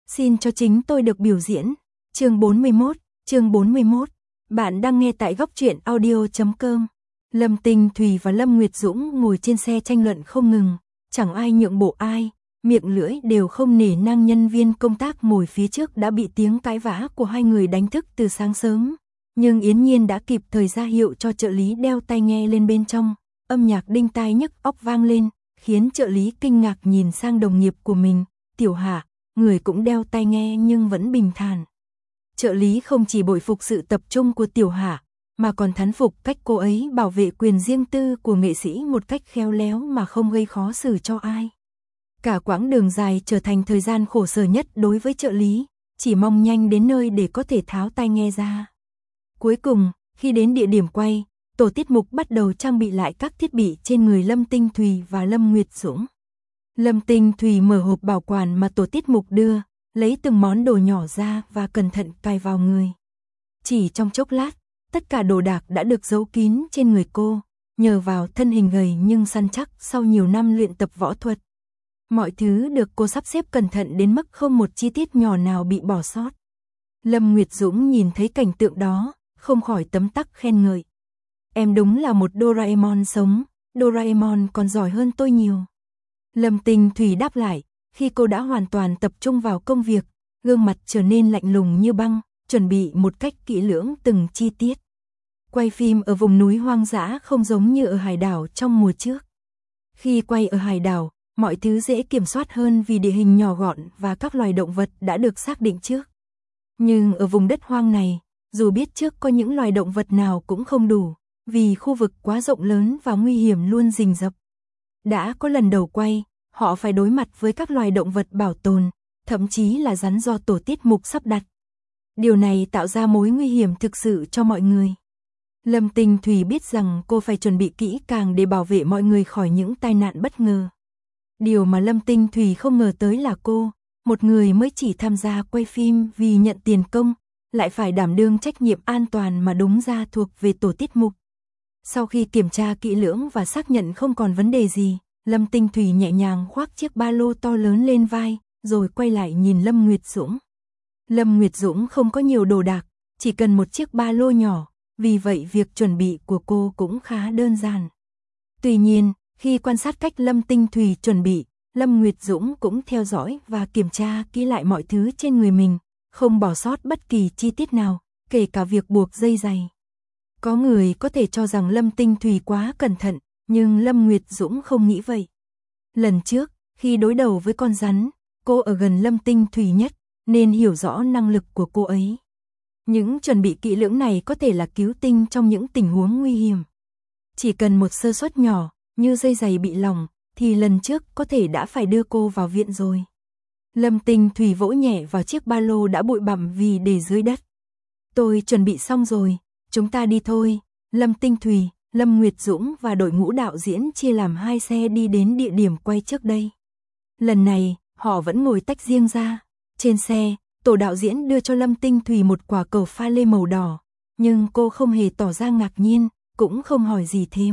Xin cho chính tôi được biểu diễn. Chương 41. Bạn đang nghe tại góc truyện audio.com. Lâm Tinh Thùy và Lâm Nguyệt Dũng ngồi trên xe tranh luận không ngừng, chẳng ai nhượng bộ ai, miệng lưỡi đều không nể nang. Nhân viên công tác ngồi phía trước đã bị tiếng cãi vã của hai người đánh thức từ sáng sớm, nhưng Yến Nhiên đã kịp thời ra hiệu cho trợ lý đeo tai nghe lên bên trong, âm nhạc đinh tai nhức óc vang lên, khiến trợ lý kinh ngạc nhìn sang đồng nghiệp của mình, Tiểu Hạ, người cũng đeo tai nghe nhưng vẫn bình thản. Trợ lý không chỉ bội phục sự tập trung của Tiểu Hạ, mà còn thán phục cách cô ấy bảo vệ quyền riêng tư của nghệ sĩ một cách khéo léo mà không gây khó xử cho ai. Cả quãng đường dài trở thành thời gian khổ sở nhất đối với trợ lý, chỉ mong nhanh đến nơi để có thể tháo tai nghe ra. Cuối cùng, khi đến địa điểm quay, tổ tiết mục bắt đầu trang bị lại các thiết bị trên người Lâm Tinh Thùy và Lâm Nguyệt Dũng. Lâm Tinh Thùy mở hộp bảo quản mà tổ tiết mục đưa, lấy từng món đồ nhỏ ra và cẩn thận cài vào người. Chỉ trong chốc lát, tất cả đồ đạc đã được giấu kín trên người cô, nhờ vào thân hình gầy nhưng săn chắc sau nhiều năm luyện tập võ thuật. Mọi thứ được cô sắp xếp cẩn thận đến mức không một chi tiết nhỏ nào bị bỏ sót. Lâm Nguyệt Dũng nhìn thấy cảnh tượng đó, không khỏi tấm tắc khen ngợi. Em đúng là một Doraemon sống, Doraemon còn giỏi hơn tôi nhiều. Lâm Tinh Thùy đáp lại, khi cô đã hoàn toàn tập trung vào công việc, gương mặt trở nên lạnh lùng như băng, chuẩn bị một cách kỹ lưỡng từng chi tiết. Quay phim ở vùng núi hoang dã không giống như ở hải đảo trong mùa trước. Khi quay ở hải đảo, mọi thứ dễ kiểm soát hơn vì địa hình nhỏ gọn và các loài động vật đã được xác định trước. Nhưng ở vùng đất hoang này, dù biết trước có những loài động vật nào cũng không đủ, vì khu vực quá rộng lớn và nguy hiểm luôn rình rập. Đã có lần đầu quay, họ phải đối mặt với các loài động vật bảo tồn, thậm chí là rắn do tổ tiết mục sắp đặt. Điều này tạo ra mối nguy hiểm thực sự cho mọi người. Lâm Tinh Thùy biết rằng cô phải chuẩn bị kỹ càng để bảo vệ mọi người khỏi những tai nạn bất ngờ. Điều mà Lâm Tinh Thùy không ngờ tới là cô, một người mới chỉ tham gia quay phim vì nhận tiền công, lại phải đảm đương trách nhiệm an toàn mà đúng ra thuộc về tổ tiết mục. Sau khi kiểm tra kỹ lưỡng và xác nhận không còn vấn đề gì, Lâm Tinh Thùy nhẹ nhàng khoác chiếc ba lô to lớn lên vai, rồi quay lại nhìn Lâm Nguyệt Dũng. Lâm Nguyệt Dũng không có nhiều đồ đạc, chỉ cần một chiếc ba lô nhỏ, vì vậy việc chuẩn bị của cô cũng khá đơn giản. Tuy nhiên, khi quan sát cách Lâm Tinh Thùy chuẩn bị, Lâm Nguyệt Dũng cũng theo dõi và kiểm tra kỹ lại mọi thứ trên người mình, không bỏ sót bất kỳ chi tiết nào, kể cả việc buộc dây giày. Có người có thể cho rằng Lâm Tinh Thùy quá cẩn thận, nhưng Lâm Nguyệt Dũng không nghĩ vậy. Lần trước, khi đối đầu với con rắn, cô ở gần Lâm Tinh Thùy nhất, nên hiểu rõ năng lực của cô ấy. Những chuẩn bị kỹ lưỡng này có thể là cứu tinh trong những tình huống nguy hiểm. Chỉ cần một sơ suất nhỏ, như dây giày bị lỏng, thì lần trước có thể đã phải đưa cô vào viện rồi. Lâm Tinh Thùy vỗ nhẹ vào chiếc ba lô đã bụi bặm vì để dưới đất. Tôi chuẩn bị xong rồi, chúng ta đi thôi. Lâm Tinh Thùy, Lâm Nguyệt Dũng và đội ngũ đạo diễn chia làm hai xe đi đến địa điểm quay trước đây. Lần này, họ vẫn ngồi tách riêng ra. Trên xe, tổ đạo diễn đưa cho Lâm Tinh Thùy một quả cầu pha lê màu đỏ, nhưng cô không hề tỏ ra ngạc nhiên, cũng không hỏi gì thêm.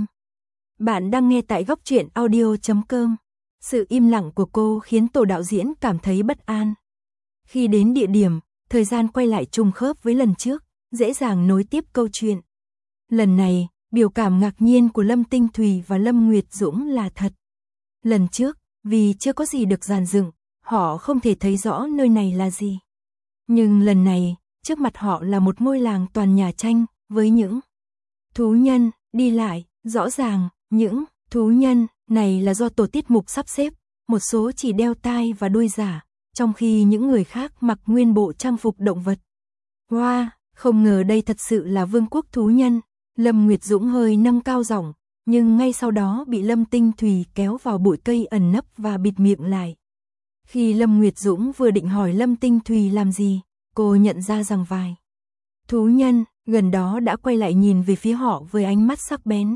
Bạn đang nghe tại góc truyện audio.com. Sự im lặng của cô khiến tổ đạo diễn cảm thấy bất an. Khi đến địa điểm, thời gian quay lại trùng khớp với lần trước, dễ dàng nối tiếp câu chuyện. Lần này, biểu cảm ngạc nhiên của Lâm Tinh Thùy và Lâm Nguyệt Dũng là thật. Lần trước, vì chưa có gì được dàn dựng, họ không thể thấy rõ nơi này là gì. Nhưng lần này, trước mặt họ là một ngôi làng toàn nhà tranh, với những thú nhân đi lại. Rõ ràng, những thú nhân này là do tổ tiết mục sắp xếp, một số chỉ đeo tai và đuôi giả, trong khi những người khác mặc nguyên bộ trang phục động vật. Wow, không ngờ đây thật sự là vương quốc thú nhân. Lâm Nguyệt Dũng hơi nâng cao giọng, nhưng ngay sau đó bị Lâm Tinh Thùy kéo vào bụi cây ẩn nấp và bịt miệng lại. Khi Lâm Nguyệt Dũng vừa định hỏi Lâm Tinh Thùy làm gì, cô nhận ra rằng vài thú nhân gần đó đã quay lại nhìn về phía họ với ánh mắt sắc bén.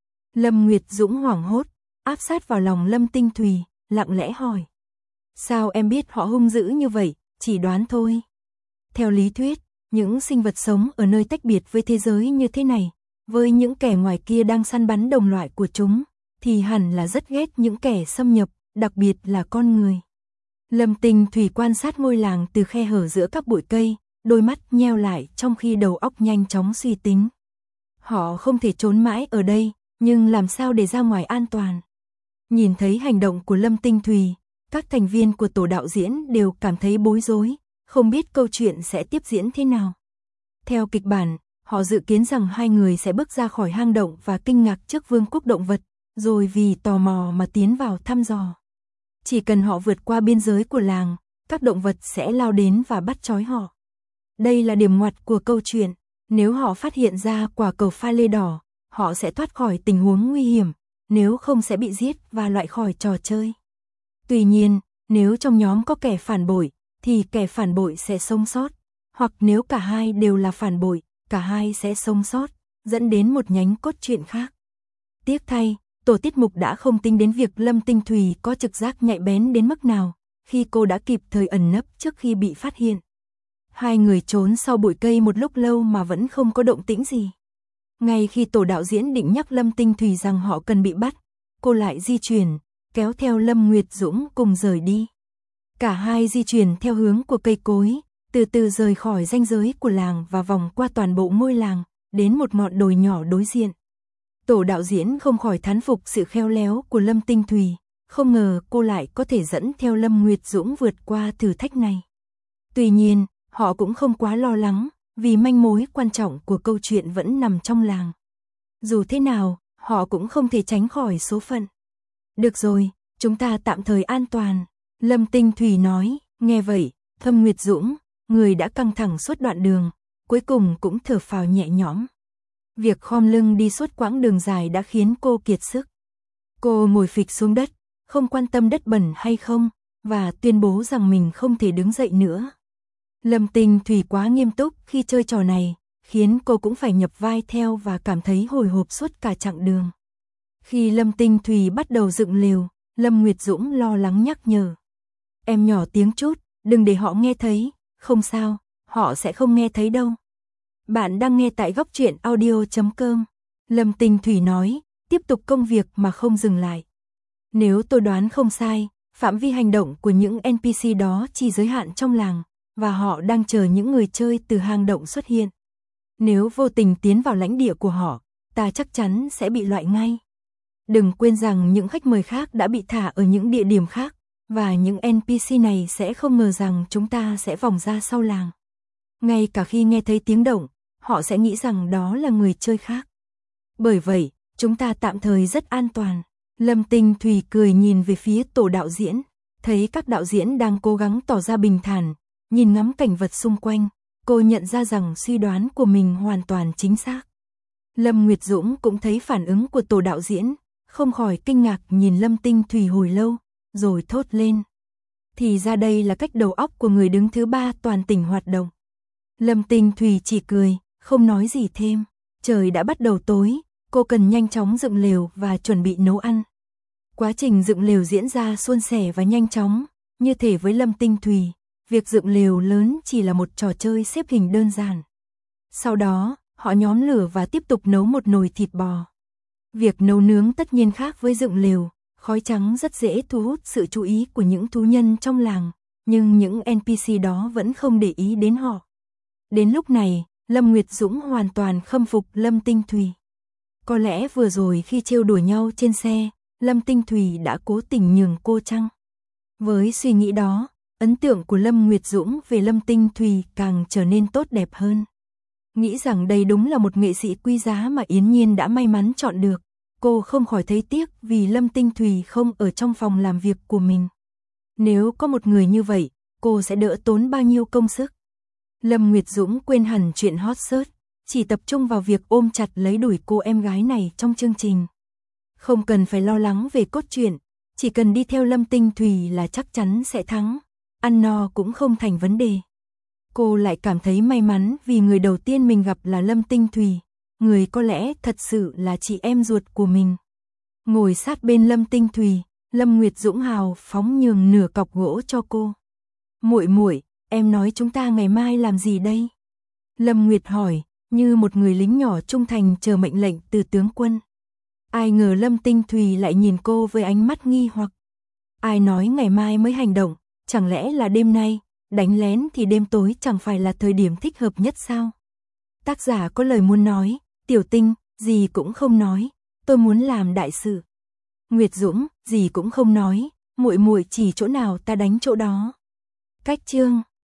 Lâm Nguyệt Dũng hoảng hốt, áp sát vào lòng Lâm Tinh Thùy, lặng lẽ hỏi. Sao em biết họ hung dữ như vậy, chỉ đoán thôi. Theo lý thuyết, những sinh vật sống ở nơi tách biệt với thế giới như thế này, với những kẻ ngoài kia đang săn bắn đồng loại của chúng, thì hẳn là rất ghét những kẻ xâm nhập, đặc biệt là con người. Lâm Tinh Thủy quan sát ngôi làng từ khe hở giữa các bụi cây, đôi mắt nheo lại trong khi đầu óc nhanh chóng suy tính. Họ không thể trốn mãi ở đây, nhưng làm sao để ra ngoài an toàn? Nhìn thấy hành động của Lâm Tinh Thủy, các thành viên của tổ đạo diễn đều cảm thấy bối rối, không biết câu chuyện sẽ tiếp diễn thế nào. Theo kịch bản, họ dự kiến rằng hai người sẽ bước ra khỏi hang động và kinh ngạc trước vương quốc động vật, rồi vì tò mò mà tiến vào thăm dò. Chỉ cần họ vượt qua biên giới của làng, các động vật sẽ lao đến và bắt trói họ. Đây là điểm ngoặt của câu chuyện, nếu họ phát hiện ra quả cầu pha lê đỏ, họ sẽ thoát khỏi tình huống nguy hiểm, nếu không sẽ bị giết và loại khỏi trò chơi. Tuy nhiên, nếu trong nhóm có kẻ phản bội, thì kẻ phản bội sẽ sống sót, hoặc nếu cả hai đều là phản bội, cả hai sẽ sống sót, dẫn đến một nhánh cốt truyện khác. Tiếc thay, tổ tiết mục đã không tính đến việc Lâm Tinh Thủy có trực giác nhạy bén đến mức nào, khi cô đã kịp thời ẩn nấp trước khi bị phát hiện. Hai người trốn sau bụi cây một lúc lâu mà vẫn không có động tĩnh gì. Ngay khi tổ đạo diễn định nhắc Lâm Tinh Thủy rằng họ cần bị bắt, cô lại di chuyển, kéo theo Lâm Nguyệt Dũng cùng rời đi. Cả hai di chuyển theo hướng của cây cối, từ từ rời khỏi ranh giới của làng và vòng qua toàn bộ ngôi làng, đến một ngọn đồi nhỏ đối diện. Tổ đạo diễn không khỏi thán phục sự khéo léo của Lâm Tinh Thủy, không ngờ cô lại có thể dẫn theo Lâm Nguyệt Dũng vượt qua thử thách này. Tuy nhiên, họ cũng không quá lo lắng, vì manh mối quan trọng của câu chuyện vẫn nằm trong làng. Dù thế nào, họ cũng không thể tránh khỏi số phận. Được rồi, chúng ta tạm thời an toàn, Lâm Tinh Thủy nói. Nghe vậy, Lâm Nguyệt Dũng, người đã căng thẳng suốt đoạn đường, cuối cùng cũng thở phào nhẹ nhõm. Việc khom lưng đi suốt quãng đường dài đã khiến cô kiệt sức. Cô ngồi phịch xuống đất, không quan tâm đất bẩn hay không, và tuyên bố rằng mình không thể đứng dậy nữa. Lâm Tinh Thủy quá nghiêm túc khi chơi trò này, khiến cô cũng phải nhập vai theo và cảm thấy hồi hộp suốt cả chặng đường. Khi Lâm Tinh Thủy bắt đầu dựng lều, Lâm Nguyệt Dũng lo lắng nhắc nhở. Em nhỏ tiếng chút, đừng để họ nghe thấy. Không sao, họ sẽ không nghe thấy đâu. Bạn đang nghe tại góc truyện audio.com. Lâm Tinh Thủy nói, tiếp tục công việc mà không dừng lại. Nếu tôi đoán không sai, phạm vi hành động của những NPC đó chỉ giới hạn trong làng, và họ đang chờ những người chơi từ hang động xuất hiện. Nếu vô tình tiến vào lãnh địa của họ, ta chắc chắn sẽ bị loại ngay. Đừng quên rằng những khách mời khác đã bị thả ở những địa điểm khác, và những NPC này sẽ không ngờ rằng chúng ta sẽ vòng ra sau làng. Ngay cả khi nghe thấy tiếng động, họ sẽ nghĩ rằng đó là người chơi khác. Bởi vậy, chúng ta tạm thời rất an toàn. Lâm Tinh Thủy cười nhìn về phía tổ đạo diễn, thấy các đạo diễn đang cố gắng tỏ ra bình thản, nhìn ngắm cảnh vật xung quanh, cô nhận ra rằng suy đoán của mình hoàn toàn chính xác. Lâm Nguyệt Dũng cũng thấy phản ứng của tổ đạo diễn, không khỏi kinh ngạc nhìn Lâm Tinh Thủy hồi lâu, rồi thốt lên. Thì ra đây là cách đầu óc của người đứng thứ ba toàn tỉnh hoạt động. Lâm Tinh Thủy chỉ cười, không nói gì thêm. Trời đã bắt đầu tối, cô cần nhanh chóng dựng lều và chuẩn bị nấu ăn. Quá trình dựng lều diễn ra suôn sẻ và nhanh chóng, như thể với Lâm Tinh Thủy, việc dựng lều lớn chỉ là một trò chơi xếp hình đơn giản. Sau đó, họ nhóm lửa và tiếp tục nấu một nồi thịt bò. Việc nấu nướng tất nhiên khác với dựng lều, khói trắng rất dễ thu hút sự chú ý của những thú nhân trong làng, nhưng những NPC đó vẫn không để ý đến họ. Đến lúc này, Lâm Nguyệt Dũng hoàn toàn khâm phục Lâm Tinh Thủy. Có lẽ vừa rồi khi trêu đùa nhau trên xe, Lâm Tinh Thủy đã cố tình nhường cô chăng? Với suy nghĩ đó, ấn tượng của Lâm Nguyệt Dũng về Lâm Tinh Thủy càng trở nên tốt đẹp hơn. Nghĩ rằng đây đúng là một nghệ sĩ quý giá mà Yến Nhiên đã may mắn chọn được, cô không khỏi thấy tiếc vì Lâm Tinh Thủy không ở trong phòng làm việc của mình. Nếu có một người như vậy, cô sẽ đỡ tốn bao nhiêu công sức. Lâm Nguyệt Dũng quên hẳn chuyện hot search, chỉ tập trung vào việc ôm chặt lấy đuổi cô em gái này trong chương trình. Không cần phải lo lắng về cốt truyện, chỉ cần đi theo Lâm Tinh Thủy là chắc chắn sẽ thắng, ăn no cũng không thành vấn đề. Cô lại cảm thấy may mắn vì người đầu tiên mình gặp là Lâm Tinh Thủy, người có lẽ thật sự là chị em ruột của mình. Ngồi sát bên Lâm Tinh Thủy, Lâm Nguyệt Dũng hào phóng nhường nửa cọc gỗ cho cô. Muội muội, em nói chúng ta ngày mai làm gì đây? Lâm Nguyệt hỏi, như một người lính nhỏ trung thành chờ mệnh lệnh từ tướng quân. Ai ngờ Lâm Tinh Thủy lại nhìn cô với ánh mắt nghi hoặc. Ai nói ngày mai mới hành động, Chẳng lẽ là đêm nay, đánh lén thì đêm tối chẳng phải là thời điểm thích hợp nhất sao? Tác giả có lời muốn nói, Tiểu Tinh, gì cũng không nói, tôi muốn làm đại sự. Nguyệt Dũng, gì cũng không nói, muội muội chỉ chỗ nào ta đánh chỗ đó. Cách chương